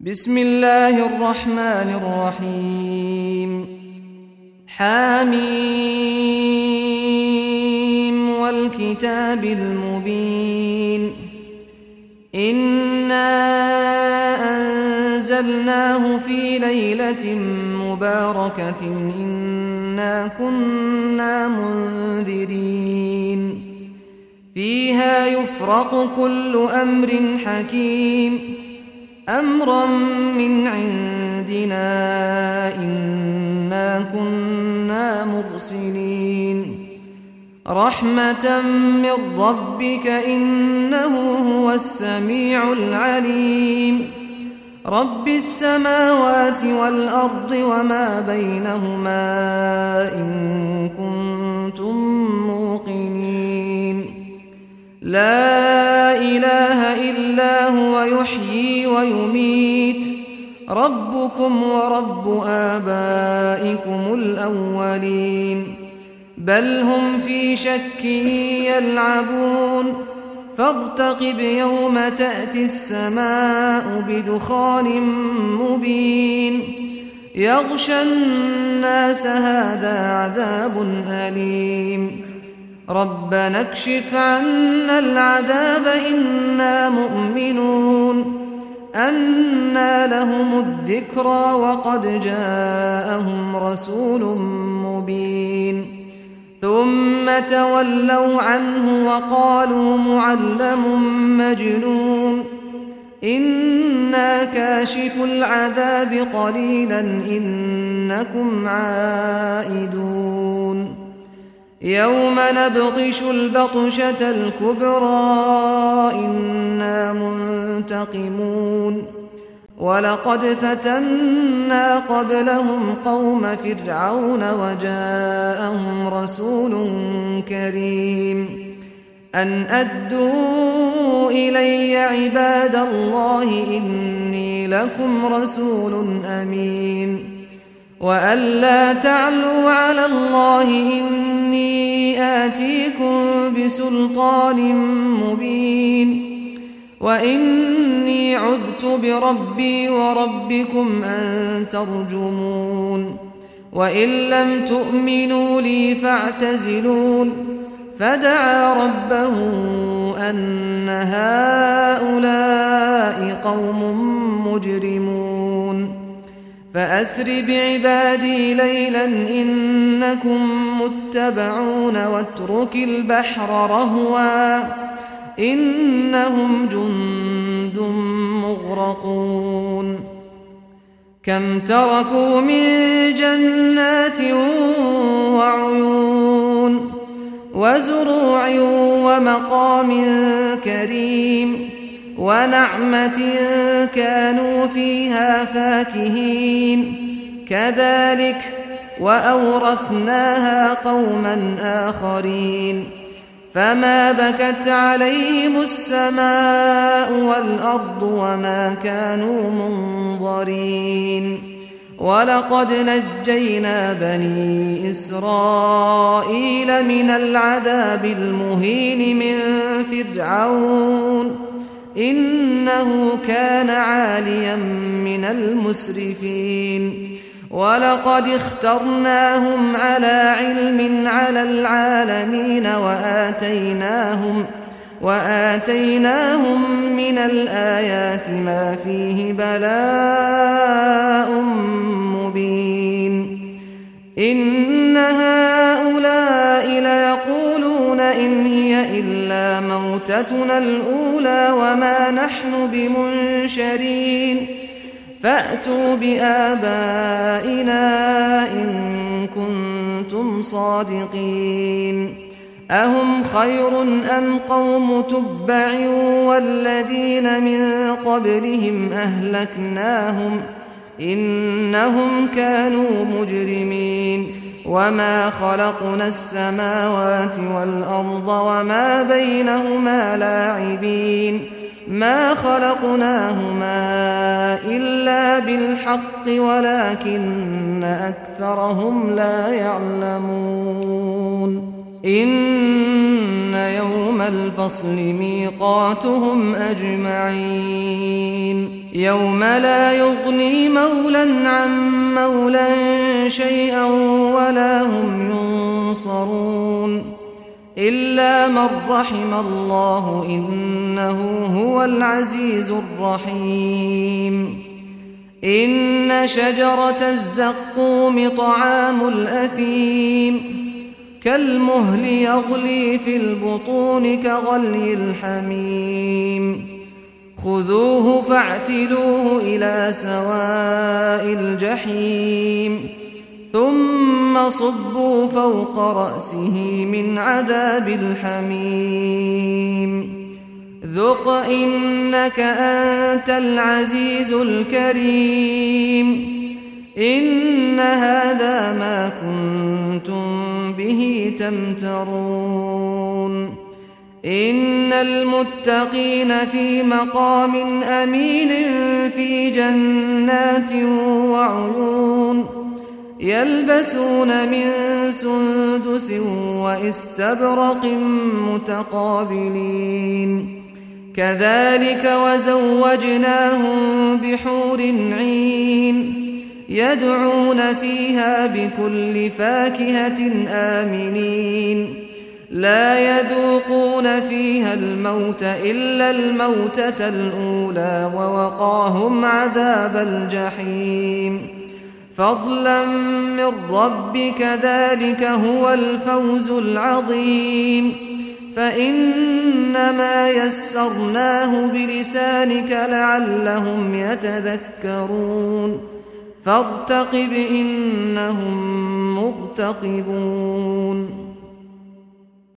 بسم الله الرحمن الرحيم حميم والكتاب المبين إنا أنزلناه في ليلة مباركة إنا كنا منذرين فيها يفرق كل أمر حكيم أمرا من عندنا إنا كنا مرسلين رحمة من ربك إنه هو السميع العليم رب السماوات والأرض وما بينهما إن كنتم موقنين لا إله إلا هو يحيي ويميت ربكم ورب آبائكم الأولين بل هم في شك يلعبون فارتقب يوم تأتي السماء بدخان مبين يغشى الناس هذا عذاب أليم ربنا اكشف عنا العذاب إنا مؤمنون أنى لهم الذكرى وقد جاءهم رسول مبين ثم تولوا عنه وقالوا معلم مجنون إنا كاشف العذاب قليلا إنكم عائدون يوم نبطش البطشة الكبرى إنا منتقمون ولقد فتنا قبلهم قوم فرعون وجاءهم رسول كريم أن أدوا إلي عباد الله إني لكم رسول أمين وأن لا تعلوا على الله إني آتيكم بسلطان مبين وإني عذت بربي وربكم أن ترجمون وإن لم تؤمنوا لي فاعتزلون فدعا ربه أن هؤلاء قوم مجرمون فأسر بعبادي ليلا إنكم متبعون واترك البحر رهوا إنهم جند مغرقون كم تركوا من جنات وعيون وزروع ومقام كريم ونعمة كانوا فيها فاكهين كذلك وأورثناها قوما آخرين فما بكت عليهم السماء والأرض وما كانوا منظرين ولقد نجينا بني إسرائيل من العذاب المهين من فرعون إنه كان عاليا من المسرفين ولقد اخترناهم على علم على العالمين وآتيناهم من الآيات ما فيه بلاء مبين إن هؤلاء ليقولون إن هي إلا موتتنا الأولى وما نحن بمنشرين فأتوا بآبائنا إن كنتم صادقين أهم خير أم قوم تبع والذين من قبلهم أهلكناهم إنهم كانوا مجرمين وما خلقنا السماوات والأرض وما بينهما لاعبين ما خلقناهما إلا بالحق ولكن أكثرهم لا يعلمون إن يوم الفصل ميقاتهم أجمعين يوم لا يغني مولى عن مولى شيئا ولا هم ينصرون إلا من رحم الله إنه هو العزيز الرحيم إن شجرة الزقوم طعام الأثيم كالمهل يغلي في البطون كغلي الحميم خذوه فاعتلوه إلى سواء الجحيم ثم صبوا فوق رأسه من عذاب الحميم ذق إنك أنت العزيز الكريم إن هذا ما كنتم به تمترون إن المتقين في مقام أمين في جنات وعيون يلبسون من سندس واستبرق متقابلين كذلك وزوجناهم بحور عين يدعون فيها بكل فاكهة آمنين لا يذوقون فيها الموت إلا الموتة الأولى ووقاهم عذاب الجحيم فضلا من ربك ذلك هو الفوز العظيم فإنما يسرناه بلسانك لعلهم يتذكرون فارتقب إنهم مرتقبون